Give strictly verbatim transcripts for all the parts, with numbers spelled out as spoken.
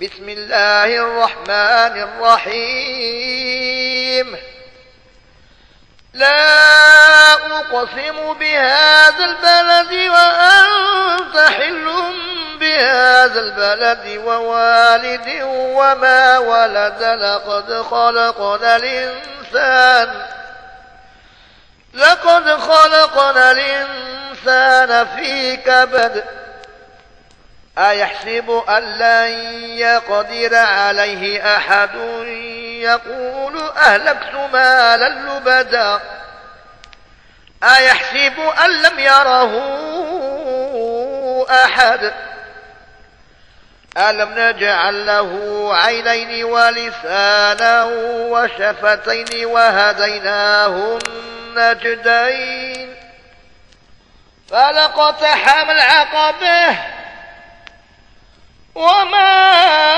بسم الله الرحمن الرحيم. لا أقسم بهذا البلد وأنت حل بهذا البلد ووالد وما ولد لقد خلقنا الإنسان لقد خلقنا الإنسان في كبد أيحسب أن لن يقدر عليه أحد يقول أهلكت مالا لبدا أيحسب أن لم يره أحد ألم نجعل له عينين ولسانا وشفتين وهديناه النجدين فلاقتحم العقبة وما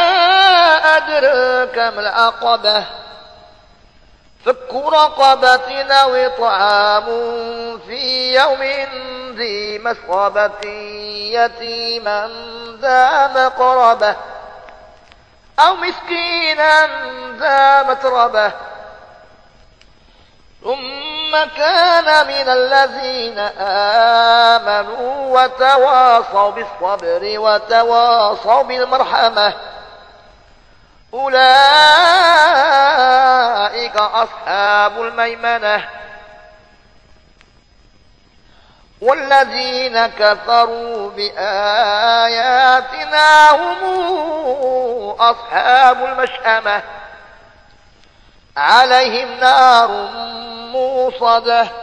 أدراك ما العقبة فك رقبة أو إطعام في يوم ذي مسغبة يتيما ذا مقربة أو مسكينا ذا متربة ثم كان من الذين آمنوا وتواصوا بالصبر وتواصوا بالمرحمة أولئك أصحاب الميمنة والذين كفروا بآياتنا هم أصحاب المشأمة عليهم نار موصدة